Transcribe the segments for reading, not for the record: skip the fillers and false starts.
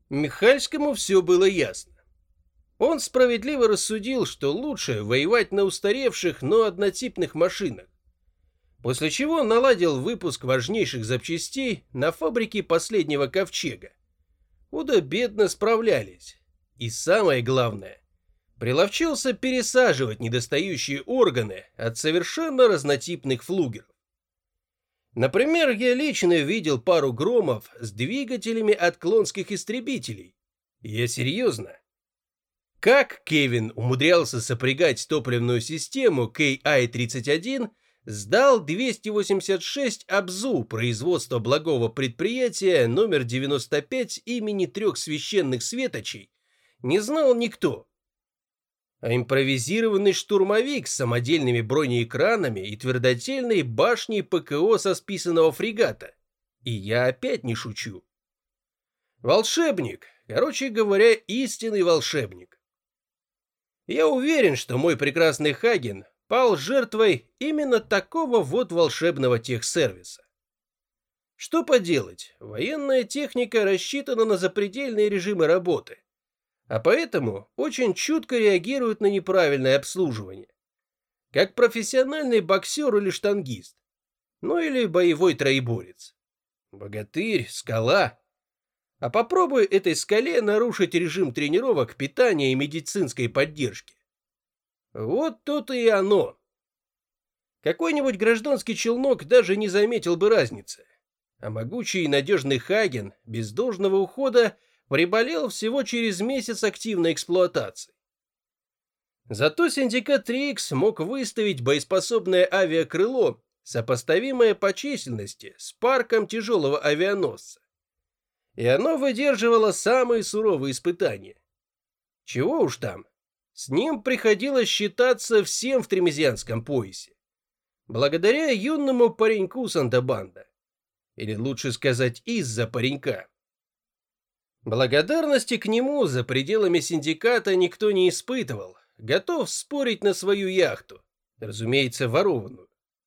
Михальскому все было ясно. Он справедливо рассудил, что лучше воевать на устаревших, но однотипных машинах, после чего наладил выпуск важнейших запчастей на фабрике последнего ковчега. Худо-бедно справлялись. И самое главное, приловчился пересаживать недостающие органы от совершенно разнотипных флугеров. Например, я лично видел пару громов с двигателями от клонских истребителей. Я серьезно. Как Кевин умудрялся сопрягать топливную систему KI-31 с ДАЛ-286 Абзу производства благого предприятия номер 95 имени трех священных светочей, не знал никто. А импровизированный штурмовик с самодельными бронеэкранами и твердотельной башней ПКО со списанного фрегата. И я опять не шучу. Волшебник, короче говоря, истинный волшебник. Я уверен, что мой прекрасный Хаген пал жертвой именно такого вот волшебного техсервиса. Что поделать, военная техника рассчитана на запредельные режимы работы, а поэтому очень чутко реагирует на неправильное обслуживание. Как профессиональный боксер или штангист, ну или боевой троеборец. Богатырь, скала. А попробуй этой скале нарушить режим тренировок, питания и медицинской поддержки. Вот тут и оно. Какой-нибудь гражданский челнок даже не заметил бы разницы. А могучий и надежный Хаген без должного ухода приболел всего через месяц активной эксплуатации. Зато Синдикат 3Х мог выставить боеспособное авиакрыло, сопоставимое по численности с парком тяжелого авианосца. И оно выдерживало самые суровые испытания. Чего уж там, с ним приходилось считаться всем в Тремезианском поясе. Благодаря юному пареньку Санта-Банда. Или лучше сказать, из-за паренька. Благодарности к нему за пределами синдиката никто не испытывал, готов спорить на свою яхту, разумеется, ворованную.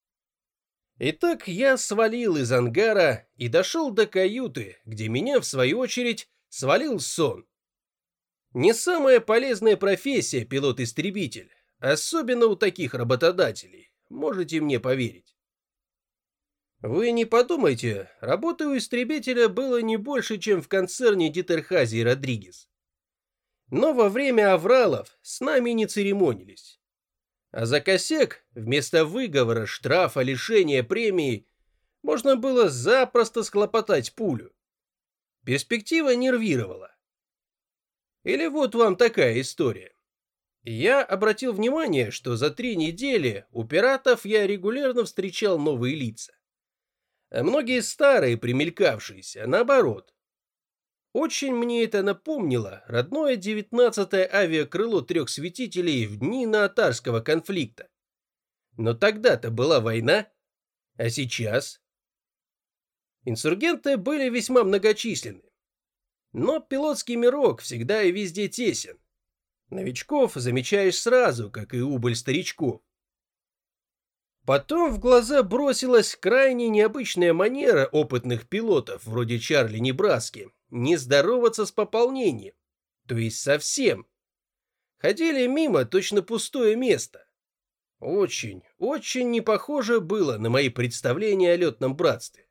Итак, я свалил из ангара и дошел до каюты, где меня, в свою очередь, свалил сон. Не самая полезная профессия пилот-истребитель, особенно у таких работодателей, можете мне поверить. Вы не подумайте, работы у истребителя было не больше, чем в концерне Дитерхази и Родригес. Но во время авралов с нами не церемонились. А за косяк вместо выговора, штрафа, лишения премии можно было запросто схлопотать пулю. Перспектива нервировала. Или вот вам такая история. Я обратил внимание, что за 3 недели у пиратов я регулярно встречал новые лица. А многие старые, примелькавшиеся, наоборот. Очень мне это напомнило родное 19-е авиакрыло трех святителей в дни наотарского конфликта. Но тогда-то была война, а сейчас? Инсургенты были весьма многочисленны. Но пилотский мирок всегда и везде тесен. Новичков замечаешь сразу, как и убыль старичков. Потом в глаза бросилась крайне необычная манера опытных пилотов, вроде Чарли Небраски, не здороваться с пополнением, то есть совсем. Ходили мимо точно пустое место. Очень, очень не похоже было на мои представления о летном братстве.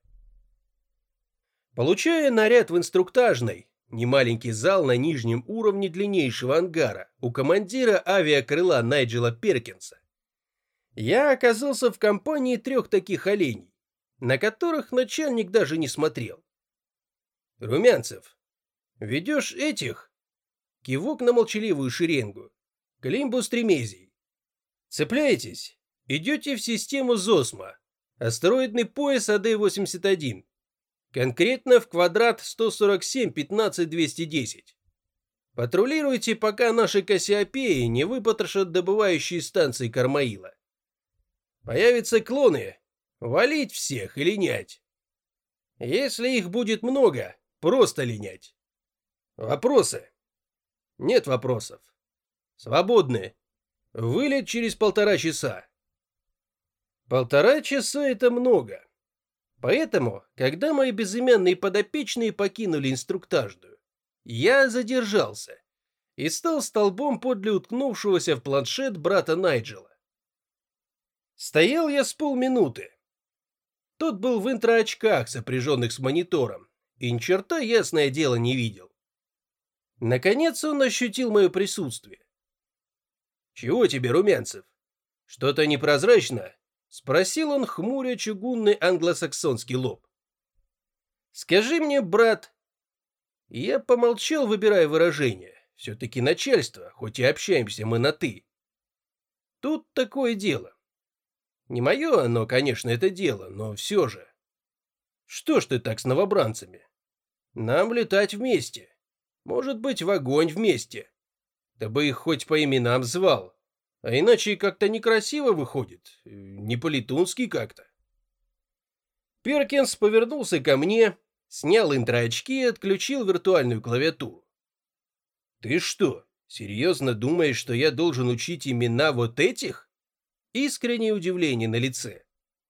Получая наряд в инструктажной, немаленький зал на нижнем уровне длиннейшего ангара у командира авиакрыла Найджела Перкинса, я оказался в компании 3 таких оленей, на которых начальник даже не смотрел. Румянцев, ведешь этих? Кивок на молчаливую шеренгу. Климбус Тремезий. Цепляетесь? Идете в систему ЗОСМа. Астероидный пояс АД-81. Конкретно в квадрат 147-15-210. Патрулируйте, пока наши Кассиопеи не выпотрошат добывающие станции Кармаила. Появятся клоны. Валить всех и линять. Если их будет много, просто линять. Вопросы? Нет вопросов. Свободны. Вылет через 1,5 часа. 1,5 часа — это много. Поэтому, когда мои безымянные подопечные покинули инструктажную, Я задержался и стал столбом подле уткнувшегося в планшет брата Найджела. Стоял я с полминуты. Тот был в интроочках, сопряженных с монитором, и ни черта, ясное дело, не видел. Наконец он ощутил мое присутствие. «Чего тебе, Румянцев? Что-то непрозрачно?» — спросил он, хмуря чугунный англосаксонский лоб. «Скажи мне, брат...» Я помолчал, выбирая выражение. Все-таки начальство, хоть и общаемся мы на «ты». Тут такое дело. Не мое оно, конечно, это дело, но все же. Что ж ты так с новобранцами? Нам летать вместе. Может быть, в огонь вместе. Да бы их хоть по именам звал. А иначе как-то некрасиво выходит. Не по-летунски как-то. Перкинс повернулся ко мне, снял интроочки и отключил виртуальную клавиатуру. «Ты что, серьезно думаешь, что я должен учить имена вот этих?» Искреннее удивление на лице.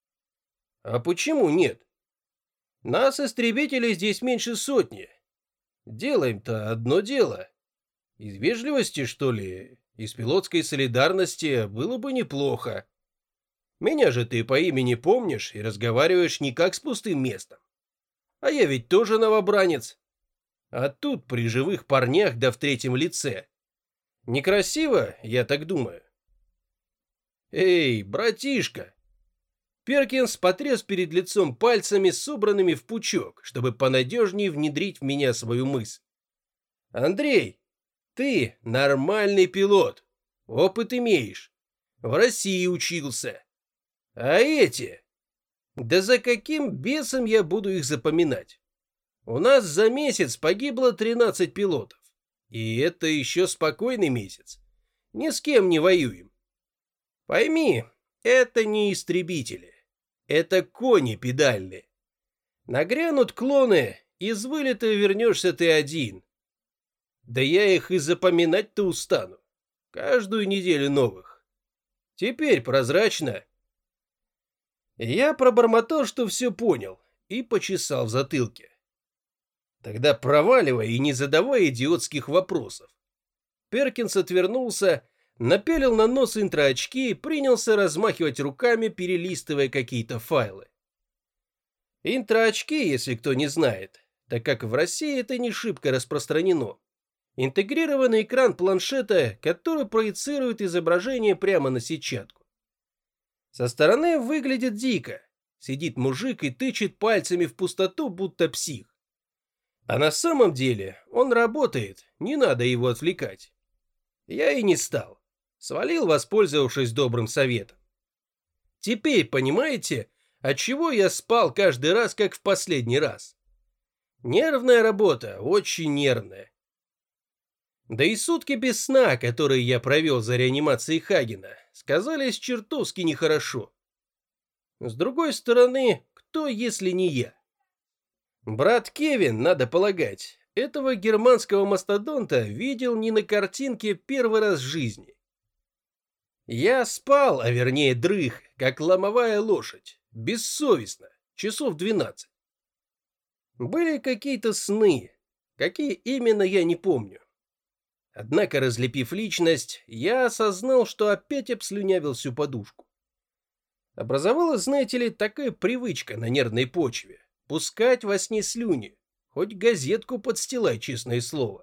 «А почему нет? Нас, истребителей, здесь меньше сотни. Делаем-то одно дело. Из вежливости, что ли, из пилотской солидарности было бы неплохо. Меня же ты по имени помнишь и разговариваешь не как с пустым местом. А я ведь тоже новобранец. А тут при живых парнях да в третьем лице. Некрасиво, я так думаю». «Эй, братишка!» Перкинс потряс перед лицом пальцами, собранными в пучок, чтобы понадежнее внедрить в меня свою мысль. «Андрей, ты нормальный пилот, опыт имеешь, в России учился. А эти? Да за каким бесом я буду их запоминать? У нас за месяц погибло 13 пилотов. И это еще спокойный месяц. Ни с кем не воюем. Пойми, это не истребители. Это кони педальные. Нагрянут клоны, из вылета вернешься ты один. Да я их и запоминать-то устану. Каждую неделю новых. Теперь прозрачно». Я пробормотал, что все понял, и почесал в затылке. «Тогда проваливай и не задавай идиотских вопросов». Перкинс отвернулся, напялил на нос интроочки и принялся размахивать руками, перелистывая какие-то файлы. Интроочки, если кто не знает, так как в России это не шибко распространено. Интегрированный экран планшета, который проецирует изображение прямо на сетчатку. Со стороны выглядит дико. Сидит мужик и тычет пальцами в пустоту, будто псих. А на самом деле он работает, не надо его отвлекать. Я и не стал. Свалил, воспользовавшись добрым советом. Теперь понимаете, отчего я спал каждый раз, как в последний раз? Нервная работа, очень нервная. Да и сутки без сна, которые я провел за реанимацией Хагена, сказались чертовски нехорошо. С другой стороны, кто, если не я? Брат Кевин, надо полагать, этого германского мастодонта видел не на картинке первый раз в жизни. Я спал, а вернее дрых, как ломовая лошадь, бессовестно, часов 12. Были какие-то сны, какие именно я не помню. Однако, разлепив личность, я осознал, что опять обслюнявил всю подушку. Образовалась, знаете ли, такая привычка на нервной почве — пускать во сне слюни, хоть газетку подстилай, честное слово.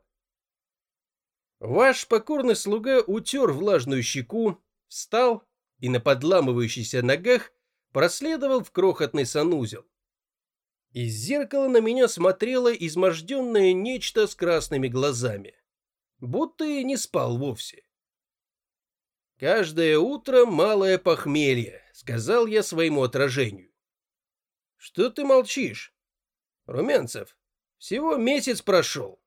Ваш покорный слуга утер влажную щеку, встал и на подламывающихся ногах проследовал в крохотный санузел. Из зеркала на меня смотрело изможденное нечто с красными глазами. Будто и не спал вовсе. «Каждое утро малое похмелье», — сказал я своему отражению. «Что ты молчишь? Румянцев, всего месяц прошел».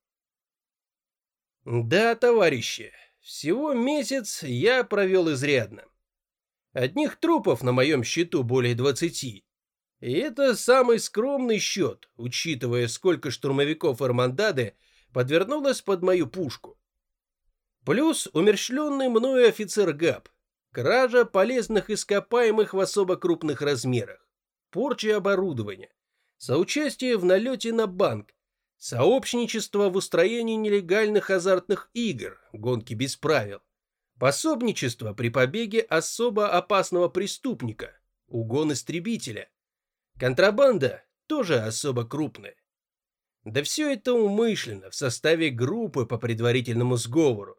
«Да, товарищи, всего месяц я провел изрядно. Одних трупов на моем счету более 20. И это самый скромный счет, учитывая, сколько штурмовиков Эрмандады подвернулось под мою пушку. Плюс умерщвленный мною офицер ГАП, кража полезных ископаемых в особо крупных размерах, порча оборудования, соучастие в налете на банк, сообщничество в устроении нелегальных азартных игр, гонки без правил, пособничество при побеге особо опасного преступника, угон истребителя, контрабанда тоже особо крупная. Да все это умышленно, в составе группы по предварительному сговору.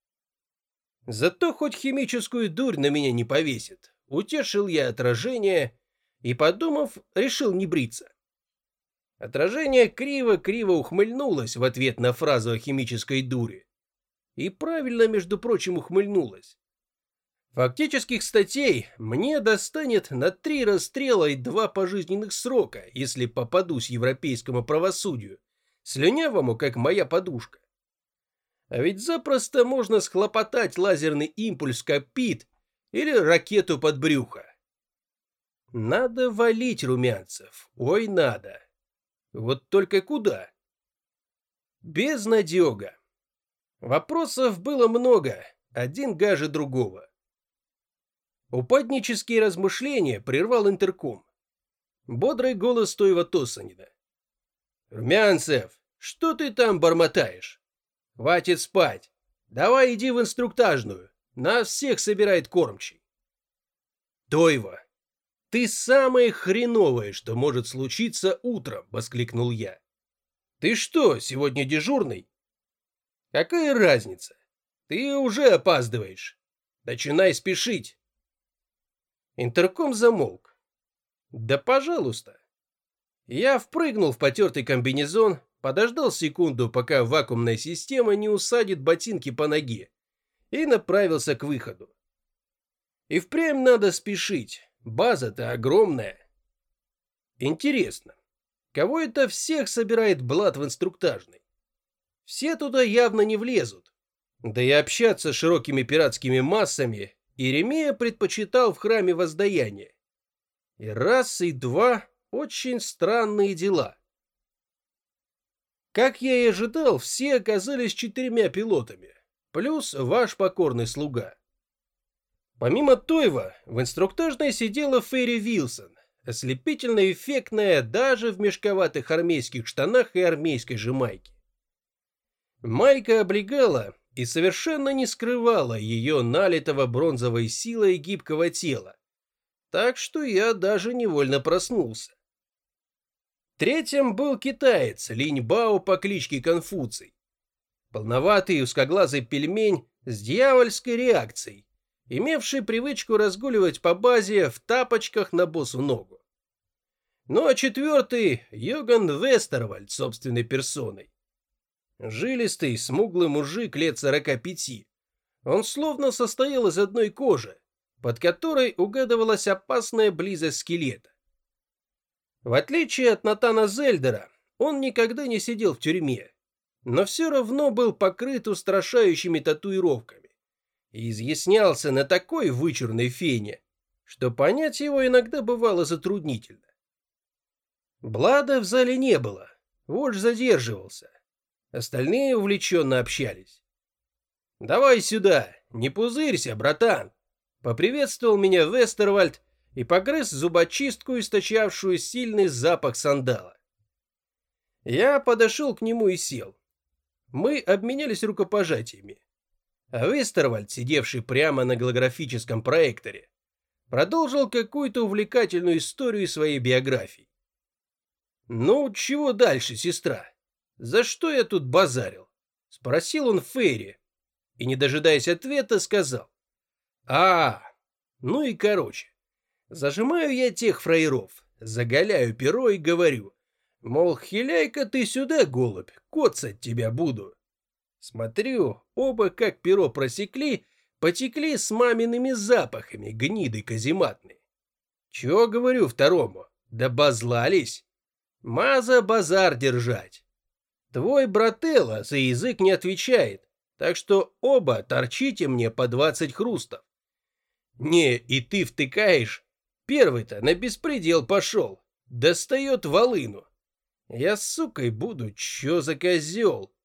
Зато хоть химическую дурь на меня не повесит, утешил я отражение и, подумав, решил не бриться. Отражение криво-криво ухмыльнулось в ответ на фразу о химической дуре. И правильно, между прочим, ухмыльнулось. Фактических статей мне достанет на 3 расстрела и 2 пожизненных срока, если попадусь европейскому правосудию, слюнявому, как моя подушка. А ведь запросто можно схлопотать лазерный импульс копит или ракету под брюхо. Надо валить, Румянцев, ой, надо. Вот только куда? Безнадега. Вопросов было много, один гаже другого. Упаднические размышления прервал интерком. Бодрый голос Тойва Тосанина. «Румянцев, что ты там бормотаешь? Хватит спать. Давай иди в инструктажную. Нас всех собирает кормчий». «Тойва, ты самое хреновое, что может случиться утром», — воскликнул я. «Ты что, сегодня дежурный?» «Какая разница? Ты уже опаздываешь. Начинай спешить». Интерком замолк. «Да пожалуйста». Я впрыгнул в потертый комбинезон, подождал секунду, пока вакуумная система не усадит ботинки по ноге, и направился к выходу. И впрямь надо спешить, база-то огромная. Интересно, кого это всех собирает Блад в инструктажной? Все туда явно не влезут. Да и общаться с широкими пиратскими массами Иеремия предпочитал в храме воздаяния. И раз, и два очень странные дела. Как я и ожидал, все оказались 4 пилотами, плюс ваш покорный слуга. Помимо Тойва, в инструктажной сидела Ферри Вилсон, ослепительно эффектная даже в мешковатых армейских штанах и армейской же майке. Майка облегала и совершенно не скрывала ее налитого бронзовой силой гибкого тела, так что я даже невольно проснулся. Третьим был китаец Линь Бао по кличке Конфуций, полноватый узкоглазый пельмень с дьявольской реакцией, имевший привычку разгуливать по базе в тапочках на босу ногу. Ну а четвертый — Йоган Вестервальд собственной персоной. Жилистый, смуглый мужик лет 45. Он словно состоял из одной кожи, под которой угадывалась опасная близость скелета. В отличие от Натана Зельдера, он никогда не сидел в тюрьме, но все равно был покрыт устрашающими татуировками и изъяснялся на такой вычурной фене, что понять его иногда бывало затруднительно. Блада в зале не было, вождь задерживался. Остальные увлеченно общались. «Давай сюда, не пузырься, братан!» Поприветствовал меня Вестервальд и погрыз зубочистку, источавшую сильный запах сандала. Я подошел к нему и сел. Мы обменялись рукопожатиями. А Вестервальд, сидевший прямо на голографическом проекторе, продолжил какую-то увлекательную историю своей биографии. «Ну, чего дальше, сестра? За что я тут базарил?» — спросил он Ферри, и, не дожидаясь ответа, сказал. Ну и короче. Зажимаю я тех фраеров, заголяю перо и говорю, мол, хиляй-ка ты сюда, голубь, коцать тебя буду. Смотрю, оба как перо просекли, потекли с мамиными запахами, гниды казематные. Чего говорю второму? Да базлались. Маза базар держать. Твой брателло за язык не отвечает, так что оба торчите мне по 20 хрустов. Не, и ты втыкаешь. Первый-то на беспредел пошел. Достает волыну. Я с сукой буду, чё за козел?